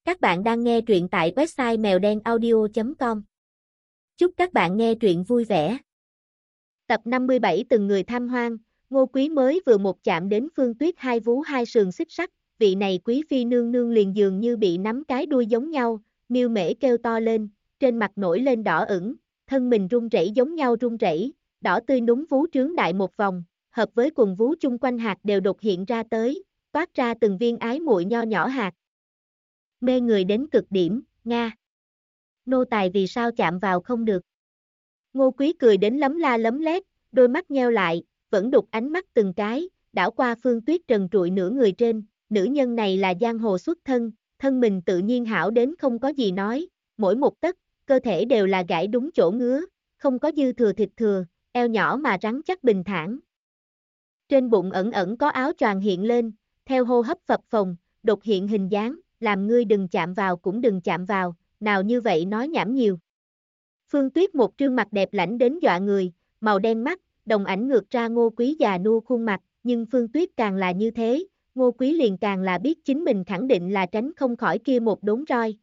Các bạn đang nghe truyện tại website mèo đen audio.com. Chúc các bạn nghe truyện vui vẻ. Tập 57 Từng người tham hoang, Ngô Quý mới vừa một chạm đến Phương Tuyết hai vú hai sườn xích sắt, vị này quý phi nương nương liền dường như bị nắm cái đuôi giống nhau, miêu mễ kêu to lên, trên mặt nổi lên đỏ ửng, thân mình run rẩy giống nhau run rẩy, đỏ tươi núng vú trướng đại một vòng, hợp với quần vú chung quanh hạt đều đột hiện ra tới, toát ra từng viên ái muội nho nhỏ hạt. Mê người đến cực điểm, Nga. Nô tài vì sao chạm vào không được? Ngô Quý cười đến lấm la lấm lét, đôi mắt nheo lại, vẫn đục ánh mắt từng cái, đảo qua Phương Tuyết trần trụi nửa người trên, nữ nhân này là giang hồ xuất thân, thân mình tự nhiên hảo đến không có gì nói, mỗi một tấc, cơ thể đều là gãi đúng chỗ ngứa, không có dư thừa thịt thừa, eo nhỏ mà rắn chắc bình thản. Trên bụng ẩn ẩn có áo choàng hiện lên, theo hô hấp phập phồng, đột hiện hình dáng, làm ngươi đừng chạm vào cũng đừng chạm vào, nào như vậy nói nhảm nhiều. Phương Tuyết một trương mặt đẹp lãnh đến dọa người, màu đen mắt, đồng ảnh ngược ra Ngô Quý già nua khuôn mặt, nhưng Phương Tuyết càng là như thế, Ngô Quý liền càng là biết chính mình khẳng định là tránh không khỏi kia một đốn roi.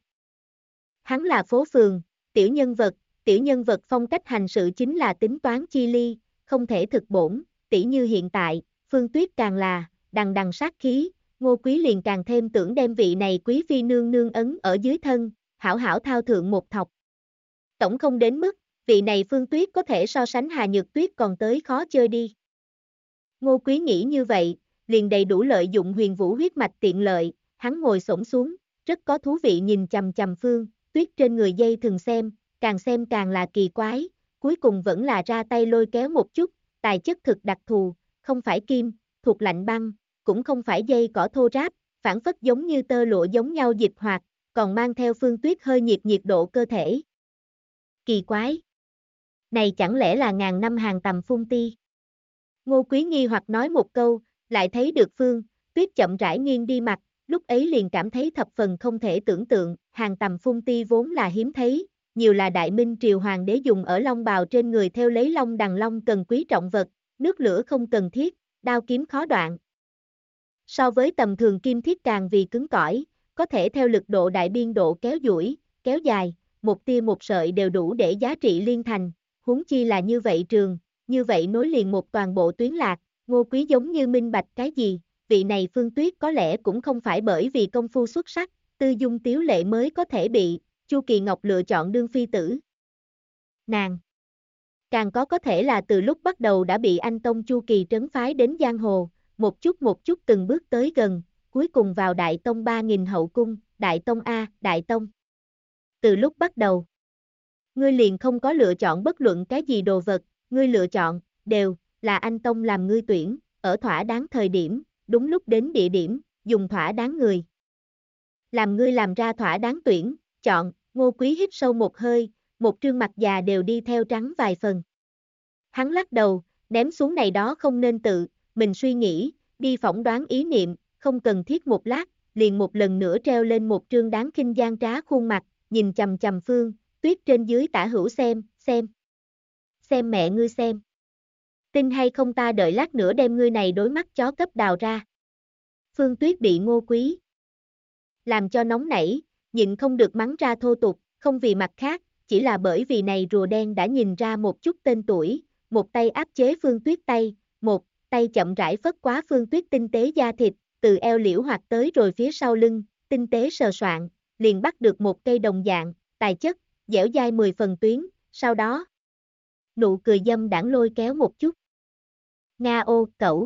Hắn là phố phường, tiểu nhân vật phong cách hành sự chính là tính toán chi ly, không thể thực bổn, tỉ như hiện tại, Phương Tuyết càng là, đằng đằng sát khí, Ngô Quý liền càng thêm tưởng đem vị này quý phi nương nương ấn ở dưới thân, hảo hảo thao thượng một thọc. Tổng không đến mức, vị này Phương Tuyết có thể so sánh Hà Nhược Tuyết còn tới khó chơi đi. Ngô Quý nghĩ như vậy, liền đầy đủ lợi dụng huyền vũ huyết mạch tiện lợi, hắn ngồi xổm xuống, rất có thú vị nhìn chằm chằm Phương Tuyết trên người dây thừng xem càng là kỳ quái, cuối cùng vẫn là ra tay lôi kéo một chút, tài chất thực đặc thù, không phải kim, thuộc lạnh băng, cũng không phải dây cỏ thô ráp, phản phất giống như tơ lụa giống nhau dịch hoạt, còn mang theo Phương Tuyết hơi nhiệt độ cơ thể. Kỳ quái! Này chẳng lẽ là ngàn năm hàng tầm phun ti? Ngô Quý nghi hoặc nói một câu, lại thấy được Phương Tuyết chậm rãi nghiêng đi mặt, lúc ấy liền cảm thấy thập phần không thể tưởng tượng, hàng tầm phun ti vốn là hiếm thấy, nhiều là Đại Minh triều hoàng đế dùng ở long bào trên người theo lấy long đằng long cần quý trọng vật, nước lửa không cần thiết, đao kiếm khó đoạn. So với tầm thường kim thiết càng vì cứng cỏi, có thể theo lực độ đại biên độ kéo duỗi, kéo dài, một tia một sợi đều đủ để giá trị liên thành, huống chi là như vậy trường, như vậy nối liền một toàn bộ tuyến lạc, Ngô Quý giống như minh bạch cái gì, vị này Phương Tuyết có lẽ cũng không phải bởi vì công phu xuất sắc, tư dung tiếu lệ mới có thể bị Chu Kỳ Ngọc lựa chọn đương phi tử. Nàng càng có thể là từ lúc bắt đầu đã bị anh Tông Chu Kỳ trấn phái đến giang hồ, một chút từng bước tới gần, cuối cùng vào Đại Tông 3000 hậu cung, Đại Tông A, Đại Tông. Từ lúc bắt đầu, ngươi liền không có lựa chọn bất luận cái gì đồ vật, ngươi lựa chọn, đều, là anh Tông làm ngươi tuyển, ở thỏa đáng thời điểm, đúng lúc đến địa điểm, dùng thỏa đáng người. Làm ngươi làm ra thỏa đáng tuyển, chọn, Ngô Quý hít sâu một hơi, một trương mặt già đều đi theo trắng vài phần. Hắn lắc đầu, ném xuống này đó không nên tự, mình suy nghĩ, đi phỏng đoán ý niệm, không cần thiết một lát, liền một lần nữa treo lên một trương đáng khinh gian trá khuôn mặt, nhìn chằm chằm Phương Tuyết trên dưới tả hữu xem mẹ ngươi xem. Tin hay không ta đợi lát nữa đem ngươi này đối mắt chó cấp đào ra. Phương Tuyết bị Ngô Quý làm cho nóng nảy, nhịn không được mắng ra thô tục, không vì mặt khác, chỉ là bởi vì này rùa đen đã nhìn ra một chút tên tuổi, một tay áp chế Phương Tuyết tay, một tay chậm rãi phất quá Phương Tuyết tinh tế da thịt, từ eo liễu hoạt tới rồi phía sau lưng, tinh tế sờ soạn, liền bắt được một cây đồng dạng, tài chất, dẻo dai 10 phần tuyến, sau đó nụ cười dâm đãng lôi kéo một chút. Nga ô,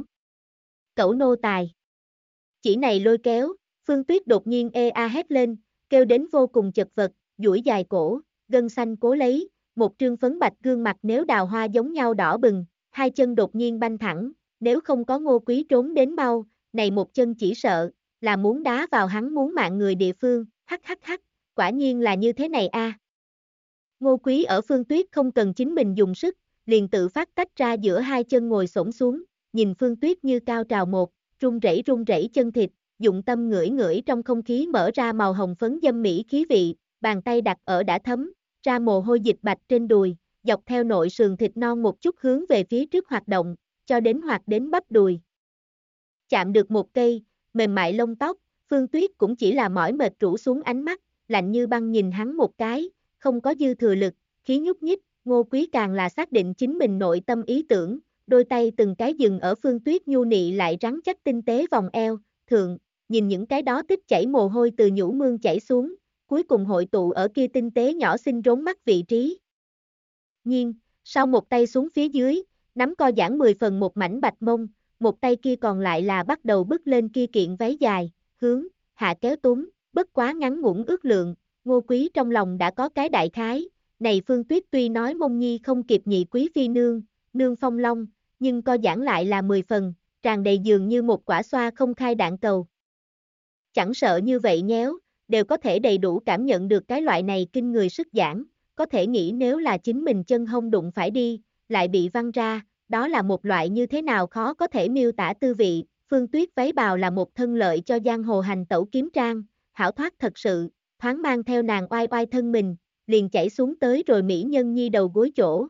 cẩu nô tài. Chỉ này lôi kéo, Phương Tuyết đột nhiên ê a hét lên, kêu đến vô cùng chật vật, duỗi dài cổ, gân xanh cố lấy, một trương phấn bạch gương mặt nếu đào hoa giống nhau đỏ bừng, hai chân đột nhiên banh thẳng, nếu không có Ngô Quý trốn đến mau, này một chân chỉ sợ, là muốn đá vào hắn muốn mạng người địa phương, hắc, quả nhiên là như thế này a. Ngô Quý ở Phương Tuyết không cần chính mình dùng sức, liền tự phát tách ra giữa hai chân ngồi xổm xuống, nhìn Phương Tuyết như cao trào một, run rẩy chân thịt, dụng tâm ngửi trong không khí mở ra màu hồng phấn dâm mỹ khí vị, bàn tay đặt ở đã thấm, ra mồ hôi dịch bạch trên đùi, dọc theo nội sườn thịt non một chút hướng về phía trước hoạt động, cho đến hoạt đến bắp đùi. Chạm được một cây, mềm mại lông tóc, Phương Tuyết cũng chỉ là mỏi mệt rũ xuống ánh mắt, lạnh như băng nhìn hắn một cái, không có dư thừa lực, khí nhúc nhích, Ngô Quý càng là xác định chính mình nội tâm ý tưởng, đôi tay từng cái dừng ở Phương Tuyết nhu nị lại rắn chắc tinh tế vòng eo, thượng, nhìn những cái đó tích chảy mồ hôi từ nhũ mương chảy xuống, cuối cùng hội tụ ở kia tinh tế nhỏ xinh rốn mắt vị trí. Nhiên, sau một tay xuống phía dưới, nắm co giãn 10 phần một mảnh bạch mông, một tay kia còn lại là bắt đầu bứt lên kia kiện váy dài, hướng, hạ kéo túm, bất quá ngắn ngủn ước lượng, Ngô Quý trong lòng đã có cái đại khái, này Phương Tuyết tuy nói mông nhi không kịp nhị quý phi nương, nương phong long, nhưng co giãn lại là 10 phần, tràn đầy dường như một quả xoa không khai đạn cầu. Chẳng sợ như vậy nhéo, đều có thể đầy đủ cảm nhận được cái loại này kinh người sức giãn, có thể nghĩ nếu là chính mình chân hông đụng phải đi, lại bị văng ra, đó là một loại như thế nào khó có thể miêu tả tư vị. Phương Tuyết váy bào là một thân lợi cho giang hồ hành tẩu kiếm trang, hảo thoát thật sự, thoáng mang theo nàng oai oai thân mình, liền chảy xuống tới rồi mỹ nhân nhi đầu gối chỗ.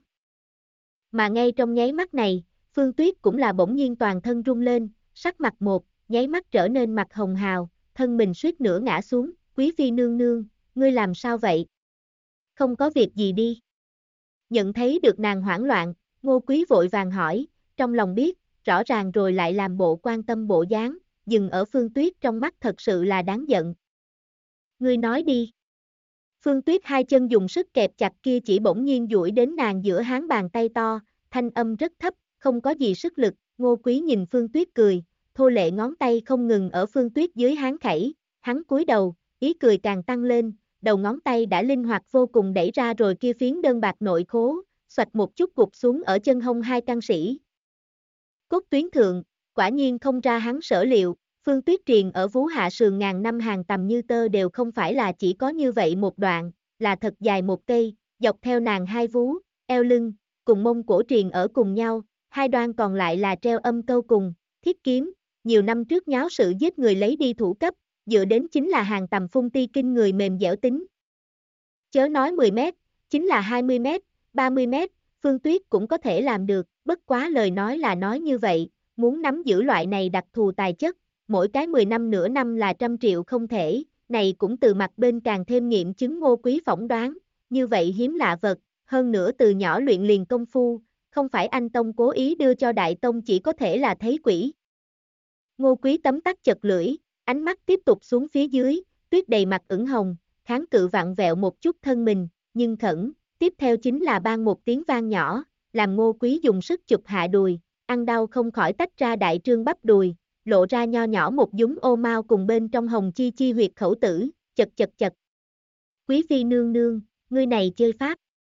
Mà ngay trong nháy mắt này, Phương Tuyết cũng là bỗng nhiên toàn thân rung lên, sắc mặt một, nháy mắt trở nên mặt hồng hào, thân mình suýt nữa ngã xuống, quý phi nương nương, ngươi làm sao vậy? Không có việc gì đi. Nhận thấy được nàng hoảng loạn, Ngô Quý vội vàng hỏi, trong lòng biết, rõ ràng rồi lại làm bộ quan tâm bộ dáng, dừng ở Phương Tuyết trong mắt thật sự là đáng giận. Ngươi nói đi. Phương Tuyết hai chân dùng sức kẹp chặt kia chỉ bỗng nhiên duỗi đến nàng giữa háng bàn tay to, thanh âm rất thấp, không có gì sức lực, Ngô Quý nhìn Phương Tuyết cười, thô lệ ngón tay không ngừng ở Phương Tuyết dưới háng khẩy, hắn cúi đầu, ý cười càng tăng lên, đầu ngón tay đã linh hoạt vô cùng đẩy ra rồi kia phiến đơn bạc nội khố, xoạch một chút gục xuống ở chân hông hai căn sĩ. Cốt tuyến thượng, quả nhiên không ra hắn sở liệu, Phương Tuyết triền ở vú hạ sườn ngàn năm hàng tầm như tơ đều không phải là chỉ có như vậy một đoạn, là thật dài một cây, dọc theo nàng hai vú, eo lưng, cùng mông cổ triền ở cùng nhau, hai đoan còn lại là treo âm câu cùng, thiết kiếm, nhiều năm trước nháo sự giết người lấy đi thủ cấp, dựa đến chính là hàng tầm phung ti kinh người mềm dẻo tính. Chớ nói 10 mét, chính là 20 mét, 30 mét, Phương Tuyết cũng có thể làm được, bất quá lời nói là nói như vậy, muốn nắm giữ loại này đặc thù tài chất, mỗi cái 10 năm nửa năm là 100 triệu không thể, này cũng từ mặt bên càng thêm nghiệm chứng Ngô Quý phỏng đoán, như vậy hiếm lạ vật, hơn nữa từ nhỏ luyện liền công phu, không phải anh Tông cố ý đưa cho Đại Tông chỉ có thể là thấy quỷ. Ngô Quý tấm tắc chật lưỡi, ánh mắt tiếp tục xuống phía dưới, tuyết đầy mặt ửng hồng, kháng cự vặn vẹo một chút thân mình, nhưng khẩn, tiếp theo chính là ban một tiếng vang nhỏ, làm Ngô Quý dùng sức chụp hạ đùi, ăn đau không khỏi tách ra đại trương bắp đùi, lộ ra nho nhỏ một dúng ô mao cùng bên trong hồng chi chi huyệt khẩu tử, chật chật chật. Quý phi nương nương, ngươi này chơi pháp.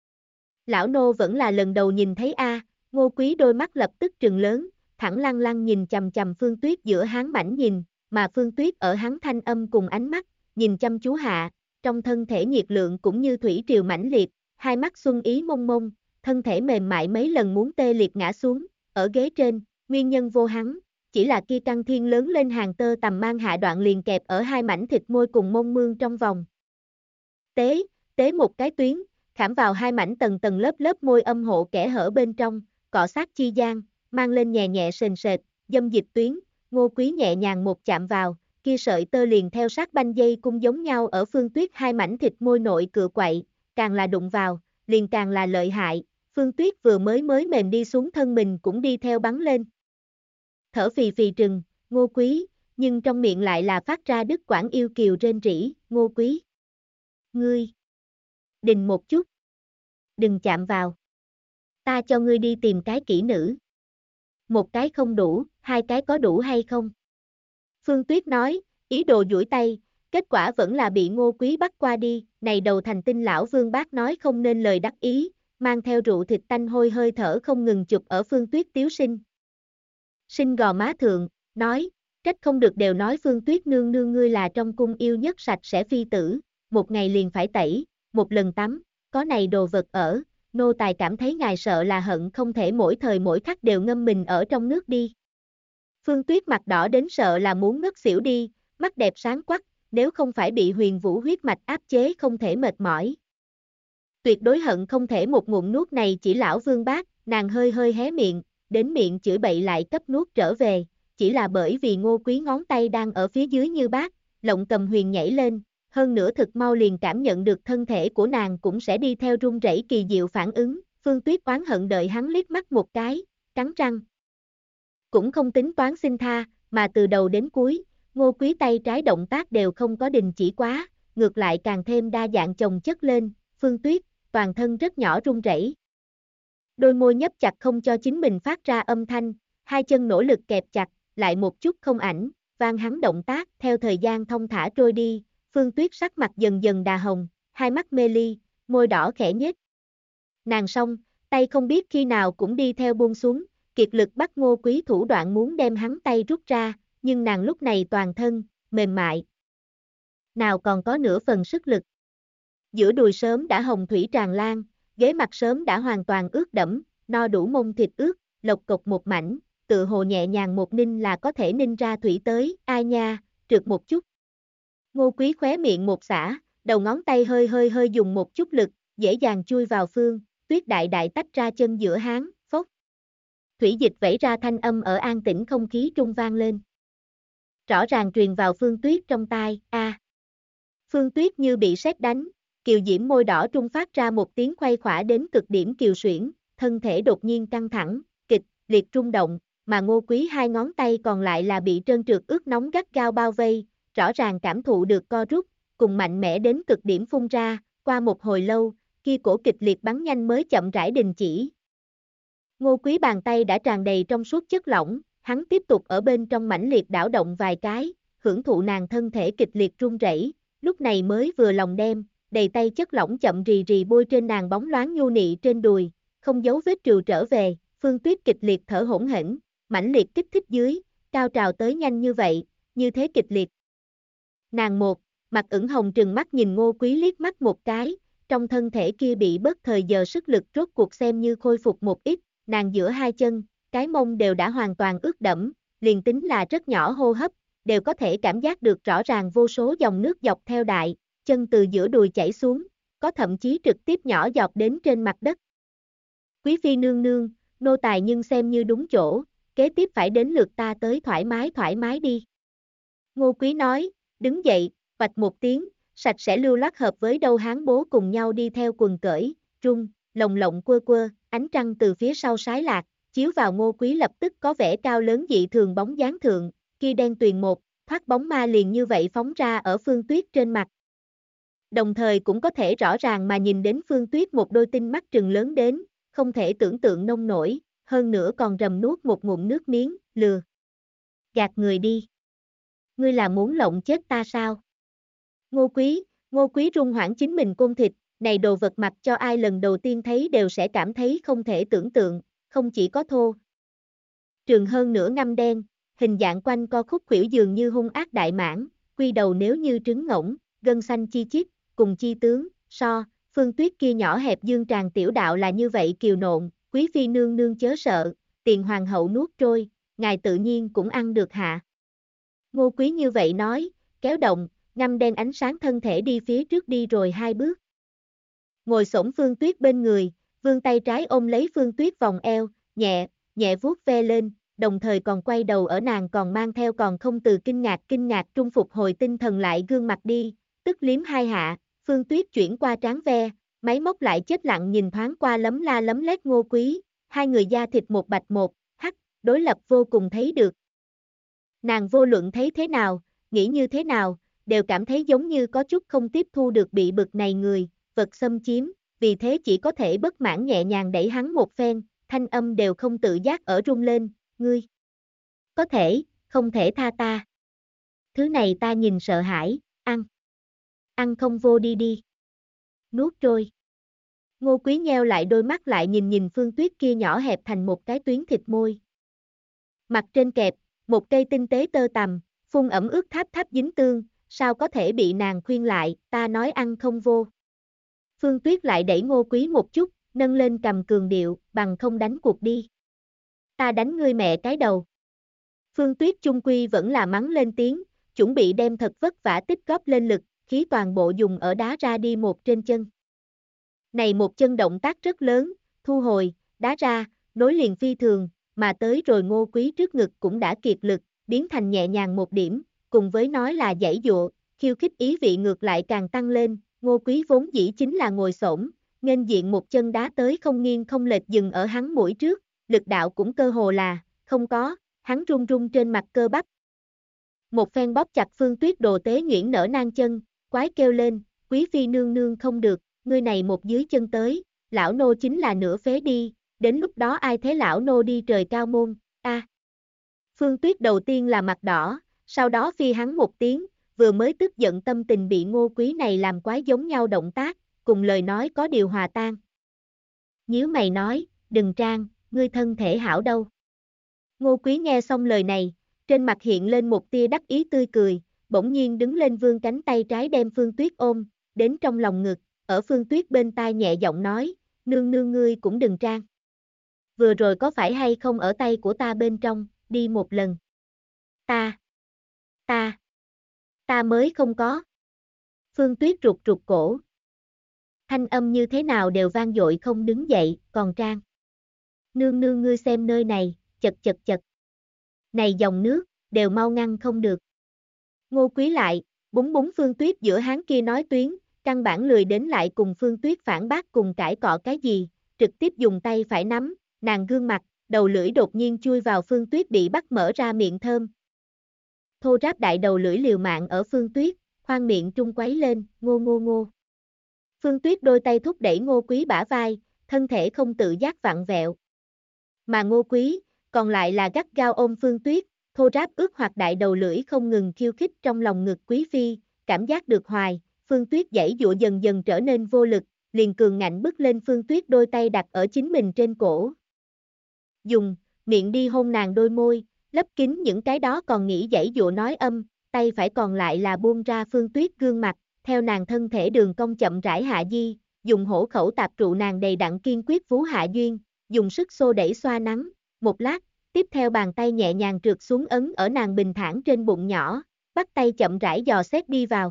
Lão nô vẫn là lần đầu nhìn thấy a. Ngô Quý đôi mắt lập tức trừng lớn, thẳng lăng lăng nhìn chầm chầm Phương Tuyết giữa háng mảnh nhìn, mà Phương Tuyết ở hắn thanh âm cùng ánh mắt, nhìn chăm chú hạ, trong thân thể nhiệt lượng cũng như thủy triều mãnh liệt, hai mắt xuân ý mông mông, thân thể mềm mại mấy lần muốn tê liệt ngã xuống, ở ghế trên, nguyên nhân vô hắn, chỉ là kia căng thiên lớn lên hàng tơ tầm mang hạ đoạn liền kẹp ở hai mảnh thịt môi cùng mông mương trong vòng. Tế một cái tuyến, khảm vào hai mảnh tầng tầng lớp lớp môi âm hộ kẽ hở bên trong, cọ sát chi gian, mang lên nhẹ nhẹ sền sệt, dâm dịch tuyến, Ngô Quý nhẹ nhàng một chạm vào, kia sợi tơ liền theo sát banh dây cung giống nhau ở Phương Tuyết hai mảnh thịt môi nội cựa quậy, càng là đụng vào, liền càng là lợi hại, Phương Tuyết vừa mới mềm đi xuống thân mình cũng đi theo bắn lên. Thở phì phì trừng, Ngô Quý, nhưng trong miệng lại là phát ra đứt quãng yêu kiều rên rỉ, Ngô Quý. Ngươi! Đình một chút! Đừng chạm vào! Ta cho ngươi đi tìm cái kỹ nữ. Một cái không đủ, hai cái có đủ hay không? Phương Tuyết nói, ý đồ duỗi tay, kết quả vẫn là bị Ngô Quý bắt qua đi, này đầu thành tinh lão Vương Bác nói không nên lời đắc ý, mang theo rượu thịt tanh hôi hơi thở không ngừng chụp ở Phương Tuyết tiếu sinh gò má thượng, nói, trách không được đều nói Phương Tuyết nương nương ngươi là trong cung yêu nhất sạch sẽ phi tử, một ngày liền phải tẩy, một lần tắm, có này đồ vật ở, nô tài cảm thấy ngài sợ là hận không thể mỗi thời mỗi khắc đều ngâm mình ở trong nước đi. Phương Tuyết mặt đỏ đến sợ là muốn ngất xỉu đi, mắt đẹp sáng quắc, nếu không phải bị huyền vũ huyết mạch áp chế không thể mệt mỏi. Tuyệt đối hận không thể một ngụm nuốt này chỉ lão Vương Bác, nàng hơi hơi hé miệng, đến miệng chửi bậy lại cấp nuốt trở về, chỉ là bởi vì Ngô Quý ngón tay đang ở phía dưới như bác, Lộng Cầm Huyền nhảy lên, hơn nữa thực mau liền cảm nhận được thân thể của nàng cũng sẽ đi theo run rẩy kỳ diệu phản ứng, Phương Tuyết oán hận đợi hắn liếc mắt một cái, cắn răng. Cũng không tính toán xin tha, mà từ đầu đến cuối, Ngô Quý tay trái động tác đều không có đình chỉ quá, ngược lại càng thêm đa dạng chồng chất lên, Phương Tuyết, toàn thân rất nhỏ run rẩy. Đôi môi nhấp chặt không cho chính mình phát ra âm thanh, hai chân nỗ lực kẹp chặt, lại một chút không ảnh, vang hắn động tác, theo thời gian thong thả trôi đi, Phương Tuyết sắc mặt dần dần đà hồng, hai mắt mê ly, môi đỏ khẽ nhếch. Nàng xong, tay không biết khi nào cũng đi theo buông xuống, kiệt lực bắt Ngô Quý thủ đoạn muốn đem hắn tay rút ra, nhưng nàng lúc này toàn thân, mềm mại. Nào còn có nửa phần sức lực. Giữa đùi sớm đã hồng thủy tràn lan, ghế mặt sớm đã hoàn toàn ướt đẫm, no đủ mông thịt ướt, lộc cộc một mảnh, tự hồ nhẹ nhàng một ninh là có thể ninh ra thủy tới, ai nha, trượt một chút. Ngô Quý khóe miệng một xả, đầu ngón tay hơi dùng một chút lực, dễ dàng chui vào Phương Tuyết đại đại tách ra chân giữa háng, phốc. Thủy dịch vẩy ra thanh âm ở an tĩnh không khí trung vang lên. Rõ ràng truyền vào Phương Tuyết trong tai, a. Phương Tuyết như bị sét đánh, kiều diễm môi đỏ trung phát ra một tiếng khoai khỏa đến cực điểm kiều xuyển, thân thể đột nhiên căng thẳng, kịch liệt rung động, mà Ngô Quý hai ngón tay còn lại là bị trơn trượt ướt nóng gắt gao bao vây, rõ ràng cảm thụ được co rút, cùng mạnh mẽ đến cực điểm phun ra, qua một hồi lâu, kia cổ kịch liệt bắn nhanh mới chậm rãi đình chỉ. Ngô Quý bàn tay đã tràn đầy trong suốt chất lỏng, hắn tiếp tục ở bên trong mãnh liệt đảo động vài cái, hưởng thụ nàng thân thể kịch liệt run rẩy, lúc này mới vừa lòng đem, đầy tay chất lỏng chậm rì rì bôi trên nàng bóng loáng nhu nị trên đùi, không dấu vết trừu trở về, Phương Tuyết kịch liệt thở hổn hển, mãnh liệt kích thích dưới, cao trào tới nhanh như vậy, như thế kịch liệt. Nàng mặt ửng hồng trừng mắt nhìn Ngô Quý liếc mắt một cái, trong thân thể kia bị bớt thời giờ sức lực rốt cuộc xem như khôi phục một ít, nàng giữa hai chân, cái mông đều đã hoàn toàn ướt đẫm, liền tính là rất nhỏ hô hấp, đều có thể cảm giác được rõ ràng vô số dòng nước dọc theo đại, chân từ giữa đùi chảy xuống, có thậm chí trực tiếp nhỏ giọt đến trên mặt đất. Quý phi nương nương, nô tài nhưng xem như đúng chỗ, kế tiếp phải đến lượt ta tới thoải mái đi. Ngô Quý nói, đứng dậy, vạch một tiếng, sạch sẽ lưu loát hợp với đâu hán bố cùng nhau đi theo quần cởi, rung, lồng lộng quơ, ánh trăng từ phía sau sái lạc, chiếu vào Ngô Quý lập tức có vẻ cao lớn dị thường bóng dáng thượng, kia đen tuyền một, thoát bóng ma liền như vậy phóng ra ở Phương Tuyết trên mặt. Đồng thời cũng có thể rõ ràng mà nhìn đến Phương Tuyết một đôi tinh mắt trừng lớn đến, không thể tưởng tượng nông nổi, hơn nữa còn rầm nuốt một ngụm nước miếng, lừa. Gạt người đi. Ngươi là muốn lộng chết ta sao? Ngô Quý run hoảng chính mình côn thịt, này đồ vật mặc cho ai lần đầu tiên thấy đều sẽ cảm thấy không thể tưởng tượng, không chỉ có thô. Trường hơn nửa ngăm đen, hình dạng quanh co khúc khuỷu dường như hung ác đại mãng, quy đầu nếu như trứng ngỗng, gân xanh chi chít, cùng chi tướng, Phương Tuyết kia nhỏ hẹp dương tràn tiểu đạo là như vậy kiều nộn, quý phi nương nương chớ sợ, tiền hoàng hậu nuốt trôi, ngài tự nhiên cũng ăn được hạ. Ngô Quý như vậy nói, kéo động, ngăm đen ánh sáng thân thể đi phía trước đi rồi hai bước. Ngồi xổm Phương Tuyết bên người, vươn tay trái ôm lấy Phương Tuyết vòng eo, nhẹ vuốt ve lên, đồng thời còn quay đầu ở nàng còn mang theo còn không từ kinh ngạc trung phục hồi tinh thần lại gương mặt đi, tức liếm hai hạ, Phương Tuyết chuyển qua trán ve, máy móc lại chết lặng nhìn thoáng qua lấm la lấm lét Ngô Quý, hai người da thịt một bạch một, hắc, đối lập vô cùng thấy được. Nàng vô luận thấy thế nào, nghĩ như thế nào, đều cảm thấy giống như có chút không tiếp thu được bị bực này người, vật xâm chiếm, vì thế chỉ có thể bất mãn nhẹ nhàng đẩy hắn một phen, thanh âm đều không tự giác ở rung lên, ngươi. Có thể, không thể tha ta. Thứ này ta nhìn sợ hãi, ăn không vô đi. Nuốt trôi. Ngô Quý nheo lại đôi mắt lại nhìn Phương Tuyết kia nhỏ hẹp thành một cái tuyến thịt môi. Mặt trên kẹp, một cây tinh tế tơ tằm, phun ẩm ướt tháp dính tương, sao có thể bị nàng khuyên lại, ta nói ăn không vô. Phương Tuyết lại đẩy Ngô Quý một chút, nâng lên cầm cường điệu, bằng không đánh cuộc đi. Ta đánh ngươi mẹ cái đầu. Phương Tuyết chung quy vẫn là mắng lên tiếng, chuẩn bị đem thật vất vả tích góp lên lực, khí toàn bộ dùng ở đá ra đi một trên chân. Này một chân động tác rất lớn, thu hồi, đá ra, nối liền phi thường, mà tới rồi Ngô Quý trước ngực cũng đã kiệt lực, biến thành nhẹ nhàng một điểm, cùng với nói là giãy giụa, khiêu khích ý vị ngược lại càng tăng lên, Ngô Quý vốn dĩ chính là ngồi xổm, nghênh diện một chân đá tới không nghiêng không lệch dừng ở hắn mũi trước, lực đạo cũng cơ hồ là, không có, hắn run run trên mặt cơ bắp. Một phen bóp chặt Phương Tuyết đồ tế nhuyễn nở nang chân, quái kêu lên, Quý phi nương nương không được, ngươi này một dưới chân tới, lão nô chính là nửa phế đi, đến lúc đó ai thế lão nô đi trời cao môn, a. Phương Tuyết đầu tiên là mặt đỏ, sau đó phi hắn một tiếng, vừa mới tức giận tâm tình bị Ngô Quý này làm quái giống nhau động tác, cùng lời nói có điều hòa tan. Nhíu mày nói, đừng trang, ngươi thân thể hảo đâu. Ngô Quý nghe xong lời này, trên mặt hiện lên một tia đắc ý tươi cười, bỗng nhiên đứng lên vươn cánh tay trái đem Phương Tuyết ôm, đến trong lòng ngực, ở Phương Tuyết bên tai nhẹ giọng nói, nương nương ngươi cũng đừng trang. Vừa rồi có phải hay không ở tay của ta bên trong, đi một lần. Ta mới không có. Phương Tuyết rụt rụt cổ. Thanh âm như thế nào đều vang dội không đứng dậy, còn trang. Nương nương ngươi xem nơi này, chật chật chật. Này dòng nước, đều mau ngăn không được. Ngô Quý lại, búng búng Phương Tuyết giữa háng kia nói tuyến, căn bản lười đến lại cùng Phương Tuyết phản bác cùng cãi cọ cái gì, trực tiếp dùng tay phải nắm, nàng gương mặt, đầu lưỡi đột nhiên chui vào Phương Tuyết bị bắt mở ra miệng thơm. Thô ráp đại đầu lưỡi liều mạng ở Phương Tuyết, khoang miệng trung quấy lên, ngô ngô ngô. Phương Tuyết đôi tay thúc đẩy Ngô Quý bả vai, thân thể không tự giác vặn vẹo. Mà Ngô Quý, còn lại là gắt gao ôm Phương Tuyết, thô ráp ướt hoặc đại đầu lưỡi không ngừng khiêu khích trong lòng ngực Quý phi, cảm giác được hoài, Phương Tuyết giãy giụa dần dần trở nên vô lực, liền cường ngạnh bứt lên Phương Tuyết đôi tay đặt ở chính mình trên cổ. Dùng miệng đi hôn nàng đôi môi, lấp kín những cái đó còn nghĩ giãy giụa nói âm, tay phải còn lại là buông ra Phương Tuyết gương mặt, theo nàng thân thể đường cong chậm rãi hạ di, dùng hổ khẩu tạp trụ nàng đầy đặn kiên quyết vú hạ duyên, dùng sức xô đẩy xoa nắng, một lát, tiếp theo bàn tay nhẹ nhàng trượt xuống ấn ở nàng bình thản trên bụng nhỏ, bắt tay chậm rãi dò xét đi vào.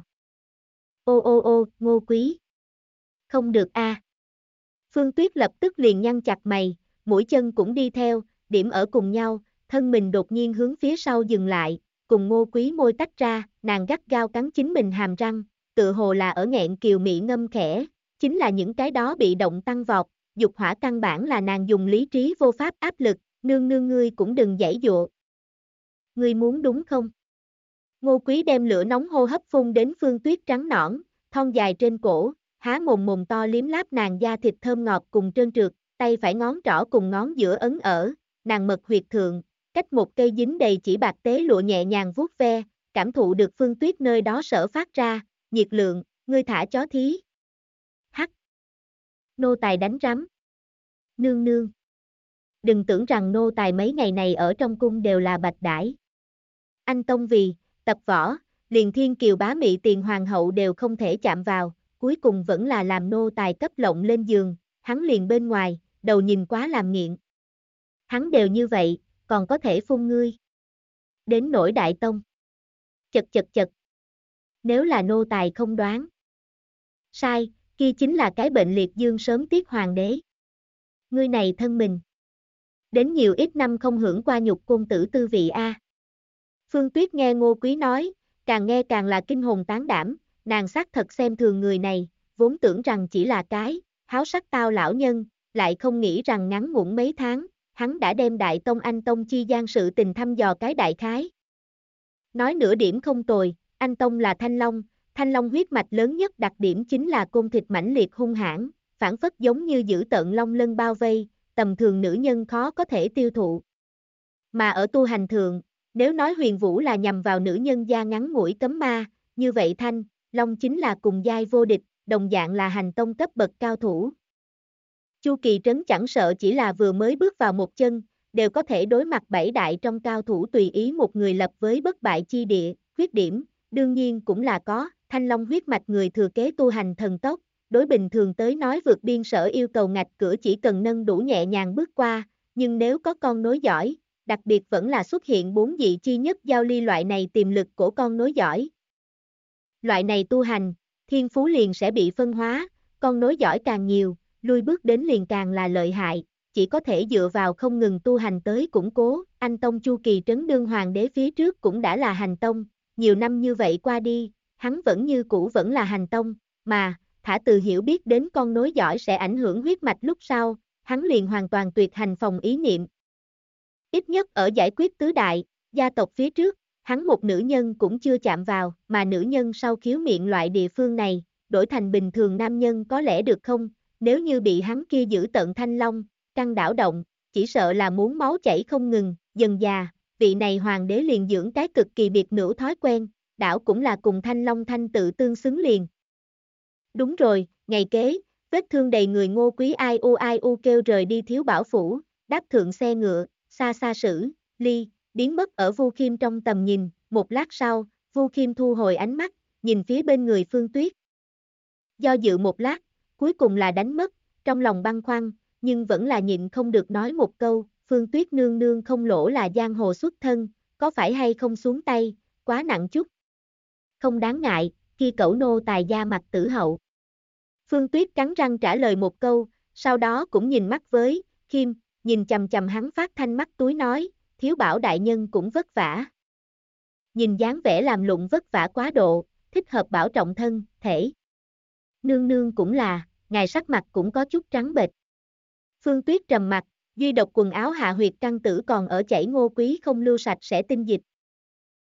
Ô ô ô, Ngô Quý. Không được a. Phương Tuyết lập tức liền nhăn chặt mày, mũi chân cũng đi theo, điểm ở cùng nhau, thân mình đột nhiên hướng phía sau dừng lại, cùng Ngô Quý môi tách ra, nàng gắt gao cắn chính mình hàm răng, tự hồ là ở nghẹn kiều mị ngâm khẽ, chính là những cái đó bị động tăng vọt, dục hỏa căn bản là nàng dùng lý trí vô pháp áp lực, nương nương ngươi cũng đừng giãy giụa. Ngươi muốn đúng không? Ngô Quý đem lửa nóng hô hấp phun đến Phương Tuyết trắng nõn, thon dài trên cổ, há mồm mồm to liếm láp nàng da thịt thơm ngọt cùng trơn trượt, tay phải ngón trỏ cùng ngón giữa ấn ở, nàng mật huyệt thượng, cách một cây dính đầy chỉ bạc tế lụa nhẹ nhàng vuốt ve, cảm thụ được Phương Tuyết nơi đó sở phát ra, nhiệt lượng, ngươi thả chó thí. Hắc. Nô tài đánh rắm. Nương nương. Đừng tưởng rằng nô tài mấy ngày này ở trong cung đều là bạch đãi. Anh Tông vì, tập võ, liền thiên kiều bá mị tiền hoàng hậu đều không thể chạm vào, cuối cùng vẫn là làm nô tài cấp lộng lên giường, hắn liền bên ngoài, đầu nhìn quá làm nghiện. Hắn đều như vậy, còn có thể phun ngươi. Đến nỗi Đại Tông. Chật chật chật. Nếu là nô tài không đoán. Sai, kia chính là cái bệnh liệt dương sớm tiết hoàng đế. Ngươi này thân mình. Đến nhiều ít năm không hưởng qua nhục côn tử tư vị a. Phương Tuyết nghe Ngô Quý nói, càng nghe càng là kinh hồn tán đảm, nàng xác thật xem thường người này, vốn tưởng rằng chỉ là cái háo sắc tao lão nhân, lại không nghĩ rằng ngắn ngủn mấy tháng, hắn đã đem Đại Tông Anh Tông chi gian sự tình thăm dò cái đại khái. Nói nửa điểm không tồi, Anh Tông là Thanh Long huyết mạch lớn nhất đặc điểm chính là côn thịt mãnh liệt hung hãn, phản phất giống như giữ tợn long lân bao vây, tầm thường nữ nhân khó có thể tiêu thụ. Mà ở tu hành thượng, nếu nói Huyền Vũ là nhằm vào nữ nhân da ngắn mũi cấm ma, như vậy Thanh Long chính là cùng giai vô địch, đồng dạng là hành tông cấp bậc cao thủ. Chu Kỳ Trấn chẳng sợ chỉ là vừa mới bước vào một chân, đều có thể đối mặt bảy đại trong cao thủ tùy ý một người lập với bất bại chi địa, khuyết điểm, đương nhiên cũng là có, Thanh Long huyết mạch người thừa kế tu hành thần tốc, đối bình thường tới nói vượt biên sở yêu cầu ngạch cửa chỉ cần nâng đủ nhẹ nhàng bước qua, nhưng nếu có con nối giỏi, đặc biệt vẫn là xuất hiện bốn dị chi nhất giao ly loại này tiềm lực của con nối giỏi. Loại này tu hành, thiên phú liền sẽ bị phân hóa, con nối giỏi càng nhiều, lui bước đến liền càng là lợi hại, chỉ có thể dựa vào không ngừng tu hành tới củng cố, Anh Tông Chu Kỳ Trấn đương hoàng đế phía trước cũng đã là hành tông, nhiều năm như vậy qua đi, hắn vẫn như cũ vẫn là hành tông, mà, thả từ hiểu biết đến con nối dõi sẽ ảnh hưởng huyết mạch lúc sau, hắn liền hoàn toàn tuyệt hành phòng ý niệm. Ít nhất ở giải quyết tứ đại, gia tộc phía trước, hắn một nữ nhân cũng chưa chạm vào, mà nữ nhân sau khiếu miệng loại địa phương này, đổi thành bình thường nam nhân có lẽ được không, nếu như bị hắn kia giữ tận thanh long, căng đảo động, chỉ sợ là muốn máu chảy không ngừng, dần già, vị này hoàng đế liền dưỡng cái cực kỳ biệt nữ thói quen, đảo cũng là cùng thanh long thanh tự tương xứng liền. Đúng rồi, ngày kế, vết thương đầy người Ngô Quý ai u kêu rời đi Thiếu Bảo phủ, đáp thượng xe ngựa, xa xa sử, ly, biến mất ở Vu Khiêm trong tầm nhìn, một lát sau, Vu Khiêm thu hồi ánh mắt, nhìn phía bên người Phương Tuyết. Do dự một lát, cuối cùng là đánh mất, trong lòng băn khoăn, nhưng vẫn là nhịn không được nói một câu, Phương Tuyết nương nương không lỗ là giang hồ xuất thân, có phải hay không xuống tay, quá nặng chút. Không đáng ngại, khi cẩu nô tài gia mặt tử hậu. Phương Tuyết cắn răng trả lời một câu, sau đó cũng nhìn mắt với, Khiêm, nhìn chầm chầm hắn phát thanh mắt túi nói, Thiếu Bảo đại nhân cũng vất vả. Nhìn dáng vẻ làm lụng vất vả quá độ, thích hợp bảo trọng thân, thể. Nương nương cũng là, ngài sắc mặt cũng có chút trắng bệch. Phương Tuyết trầm mặt, duy độc quần áo hạ huyệt căn tử còn ở chảy Ngô Quý không lưu sạch sẽ tinh dịch,